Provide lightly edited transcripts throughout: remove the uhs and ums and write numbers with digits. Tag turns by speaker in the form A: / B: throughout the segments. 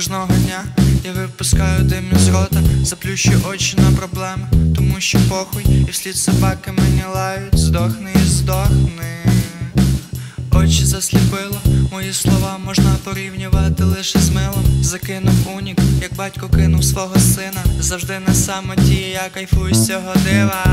A: кожного дня я випускаю дим із рота, заплющу очі на проблеми, тому що похуй, і вслід собаки мені лають. Здохни і здохни. Очі засліпило, мої слова можна порівнювати лише з милом. Закинув унік, як батько кинув свого сина. Завжди на самоті, я кайфую з цього дива.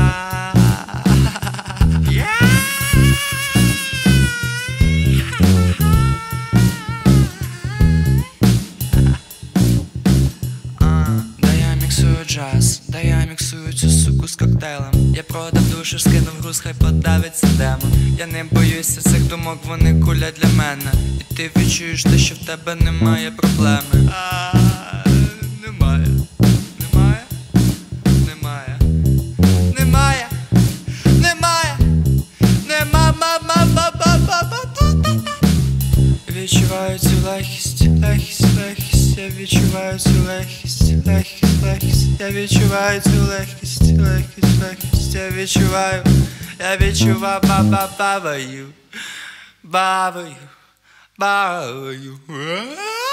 A: Джаз, да я міксую цю суку з коктейлем. Я продав душу, скинув груз, хай подавиться демон. Я не боюся цих думок, вони кулять для мене. І ти відчуєш те, що в тебе немає проблеми. Немає. Немає. Немає. Немає. Немає. Відчуваю цю легкість, легкість, легкість. Я відчуваю цю легкість, легкість, легкість. Я відчуваю цю легкість, легкість, легкість. Я відчуваю бабаю, бабаю, бабаю.